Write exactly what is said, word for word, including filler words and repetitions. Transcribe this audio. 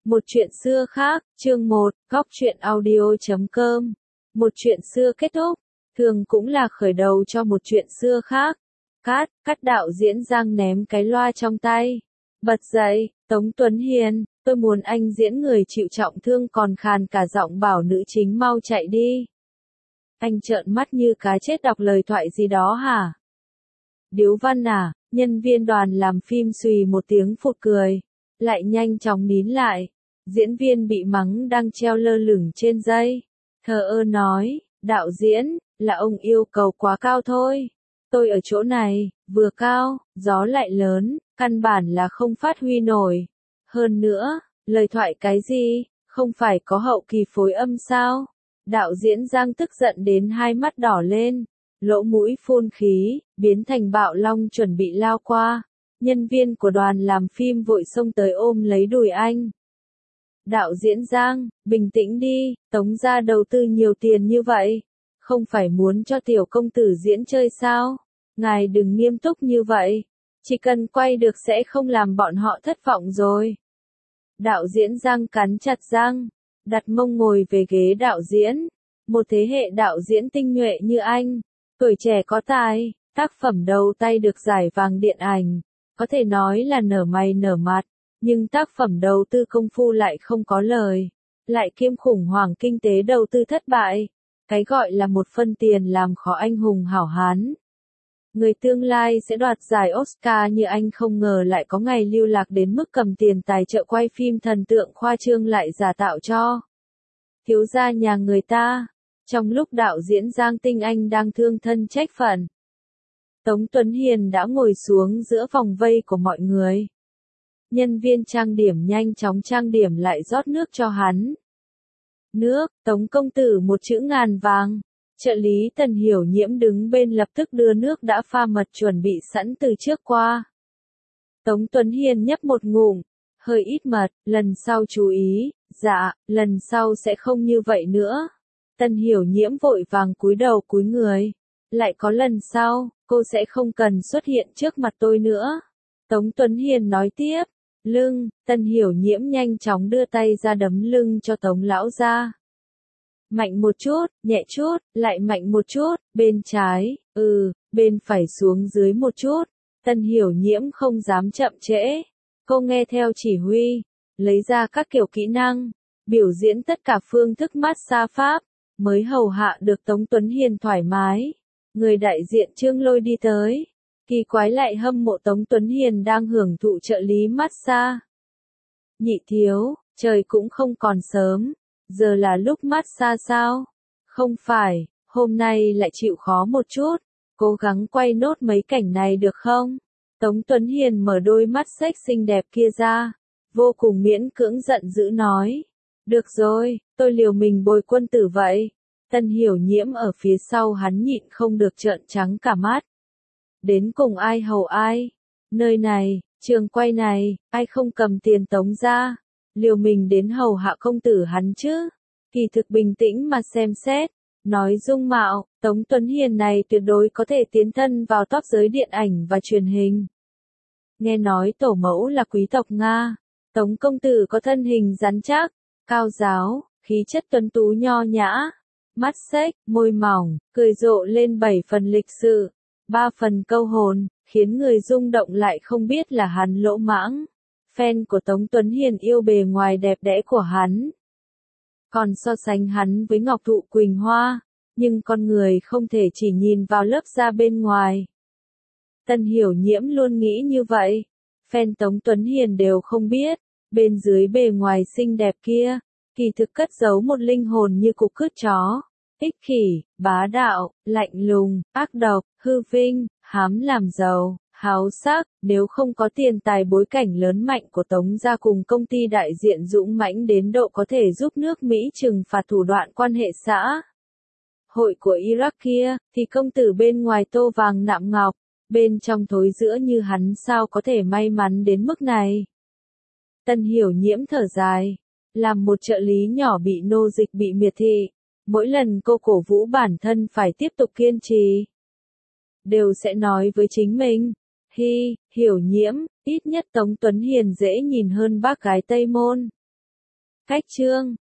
Một chuyện xưa khác, chương một, góc truyện audio.com. Một chuyện xưa kết thúc, thường cũng là khởi đầu cho một chuyện xưa khác. Cát, cắt đạo diễn Giang ném cái loa trong tay. Bật dậy, Tống Tuấn Hiền, tôi muốn anh diễn người chịu trọng thương còn khàn cả giọng bảo nữ chính mau chạy đi. Anh trợn mắt như cá chết đọc lời thoại gì đó hả? Điếu văn à, nhân viên đoàn làm phim xùy một tiếng phụt cười, lại nhanh chóng nín lại. Diễn viên bị mắng đang treo lơ lửng trên dây. Thờ ơ nói, đạo diễn, là ông yêu cầu quá cao thôi. Tôi ở chỗ này, vừa cao, gió lại lớn, căn bản là không phát huy nổi. Hơn nữa, lời thoại cái gì, không phải có hậu kỳ phối âm sao? Đạo diễn Giang tức giận đến hai mắt đỏ lên, lỗ mũi phun khí, biến thành bạo long chuẩn bị lao qua. Nhân viên của đoàn làm phim vội xông tới ôm lấy đùi anh. Đạo diễn Giang, bình tĩnh đi, Tống gia đầu tư nhiều tiền như vậy. Không phải muốn cho tiểu công tử diễn chơi sao? Ngài đừng nghiêm túc như vậy. Chỉ cần quay được sẽ không làm bọn họ thất vọng rồi. Đạo diễn Giang cắn chặt răng, đặt mông ngồi về ghế đạo diễn. Một thế hệ đạo diễn tinh nhuệ như anh, tuổi trẻ có tài, tác phẩm đầu tay được giải vàng điện ảnh, có thể nói là nở mày nở mặt. Nhưng tác phẩm đầu tư công phu lại không có lời, lại kiêm khủng hoảng kinh tế đầu tư thất bại. Cái gọi là một phân tiền làm khó anh hùng hảo hán. Người tương lai sẽ đoạt giải Oscar như anh không ngờ lại có ngày lưu lạc đến mức cầm tiền tài trợ quay phim thần tượng khoa trương lại giả tạo cho thiếu gia nhà người ta. Trong lúc đạo diễn Giang Tinh Anh đang thương thân trách phận, Tống Tuấn Hiền đã ngồi xuống giữa vòng vây của mọi người. Nhân viên trang điểm nhanh chóng trang điểm lại rót nước cho hắn. Nước, Tống công tử một chữ ngàn vàng. Trợ lý Tần Hiểu Nhiễm đứng bên lập tức đưa nước đã pha mật chuẩn bị sẵn từ trước qua. Tống Tuấn Hiền nhấp một ngụm, hơi ít mật, lần sau chú ý, dạ, lần sau sẽ không như vậy nữa. Tần Hiểu Nhiễm vội vàng cúi đầu cúi người. Lại có lần sau, cô sẽ không cần xuất hiện trước mặt tôi nữa. Tống Tuấn Hiền nói tiếp. Lưng, Tần Hiểu Nhiễm nhanh chóng đưa tay ra đấm lưng cho Tống lão gia. Mạnh một chút, nhẹ chút, lại mạnh một chút, bên trái, ừ, bên phải xuống dưới một chút. Tần Hiểu Nhiễm không dám chậm trễ. Cô nghe theo chỉ huy, lấy ra các kiểu kỹ năng, biểu diễn tất cả phương thức massage pháp, mới hầu hạ được Tống Tuấn Hiền thoải mái. Người đại diện Trương Lôi đi tới. Kỳ quái lại hâm mộ Tống Tuấn Hiền đang hưởng thụ trợ lý massage. Nhị thiếu, trời cũng không còn sớm, giờ là lúc massage sao? Không phải, hôm nay lại chịu khó một chút, cố gắng quay nốt mấy cảnh này được không? Tống Tuấn Hiền mở đôi mắt xếch xinh đẹp kia ra, vô cùng miễn cưỡng giận dữ nói. Được rồi, tôi liều mình bồi quân tử vậy. Tần Hiểu Nhiễm ở phía sau hắn nhịn không được trợn trắng cả mắt. Đến cùng ai hầu ai? Nơi này, trường quay này, ai không cầm tiền Tống ra? Liều mình đến hầu hạ công tử hắn chứ? Kỳ thực bình tĩnh mà xem xét. Nói dung mạo, Tống Tuấn Hiền này tuyệt đối có thể tiến thân vào top giới điện ảnh và truyền hình. Nghe nói tổ mẫu là quý tộc Nga. Tống công tử có thân hình rắn chắc, cao ráo, khí chất tuấn tú nho nhã. Mắt xếch, môi mỏng, cười rộ lên bảy phần lịch sự, ba phần câu hồn, khiến người rung động lại không biết là hắn lỗ mãng. Fan của Tống Tuấn Hiền yêu bề ngoài đẹp đẽ của hắn. Còn so sánh hắn với Ngọc Thụ Quỳnh Hoa, nhưng con người không thể chỉ nhìn vào lớp da bên ngoài. Tần Hiểu Nhiễm luôn nghĩ như vậy. Fan Tống Tuấn Hiền đều không biết, bên dưới bề ngoài xinh đẹp kia, kỳ thực cất giấu một linh hồn như cục cứt chó. Ích kỷ, bá đạo, lạnh lùng, ác độc, hư vinh, hám làm giàu, háo sắc. Nếu không có tiền tài bối cảnh lớn mạnh của Tống gia cùng công ty đại diện dũng mãnh đến độ có thể giúp nước Mỹ trừng phạt thủ đoạn quan hệ xã hội của Iraq kia, thì công tử bên ngoài tô vàng nạm ngọc, bên trong thối rữa như hắn sao có thể may mắn đến mức này. Tần Hiểu Nhiễm thở dài, làm một trợ lý nhỏ bị nô dịch bị miệt thị. Mỗi lần cô cổ vũ bản thân phải tiếp tục kiên trì, đều sẽ nói với chính mình, Hi, Hiểu Nhiễm, ít nhất Tống Tuấn Hiền dễ nhìn hơn bác gái Tây Môn. Cách chương